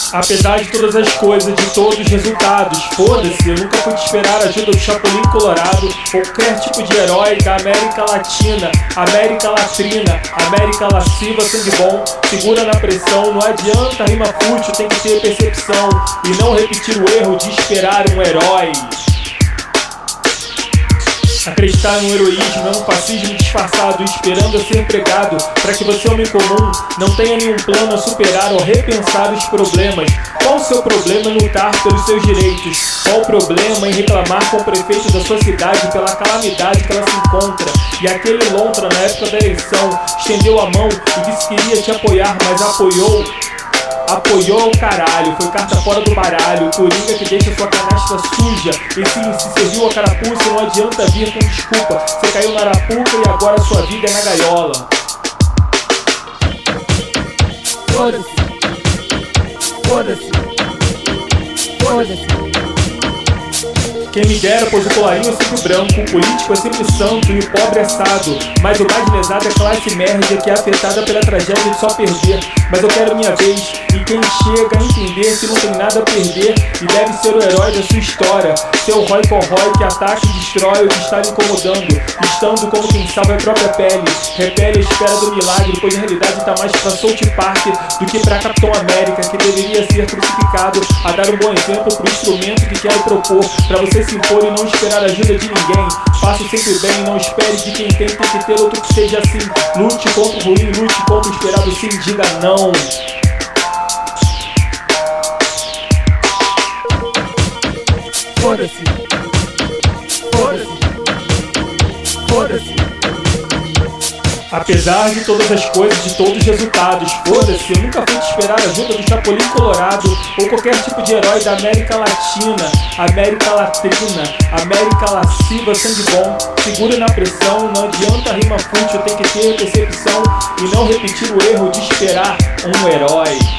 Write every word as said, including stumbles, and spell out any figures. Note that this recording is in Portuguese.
Apesar de todas as coisas, de todos os resultados, foda-se, eu nunca fui te esperar a ajuda do Chapolin Colorado ou qualquer tipo de herói da América Latina, América Latrina, América Lasciva, sangue bom, segura na pressão, não adianta rima fútil, tem que ter percepção e não repetir o erro de esperar um herói. Acreditar no heroísmo é um fascismo disfarçado, esperando a ser pregado, para que você, homem comum, não tenha nenhum plano a superar ou repensar os problemas. Qual o seu problema em lutar pelos seus direitos? Qual o problema em reclamar com o prefeito da sua cidade pela calamidade que ela se encontra? E aquele lontra, na época da eleição, estendeu a mão e disse que iria te apoiar, mas apoiou... Apoiou o caralho, foi carta fora do baralho, o coringa que deixa sua canastra suja. E sim, se serviu a carapuça, não adianta vir com desculpa. Você caiu na arapuca e agora sua vida é na gaiola. Foda-se. Foda-se. Foda-se. Quem me dera, pois o colarinho é sempre branco, o político é sempre santo e o pobre é assado. Mas o mais lesado é a classe média que é afetada pela tragédia de só perder. Mas eu quero minha vez, e quem chega a entender que não tem nada a perder e deve ser o herói da sua história. Ser o Roy Corroy que ataca e destrói o que está lhe incomodando, estando como quem salva a própria pele. Repele a espera do milagre, pois na realidade está mais pra South Park do que pra Capitão América, que deveria ser crucificado a dar um bom exemplo pro instrumento que quero propor, pra você se impor e não esperar ajuda de ninguém. Faça sempre bem, não espere de quem tem, tem que ter outro que seja assim. Lute contra o ruim, lute contra o esperado sim, diga não. Foda-se. Foda-se. Foda-se. Apesar de todas as coisas, de todos os resultados, foda-se, eu nunca fui te esperar a ajuda do Chapolin Colorado ou qualquer tipo de herói da América Latina, América Latrina, América Lasciva, sangue bom, segura na pressão, não adianta rima fútil, tem que ter percepção e não repetir o erro de esperar um herói.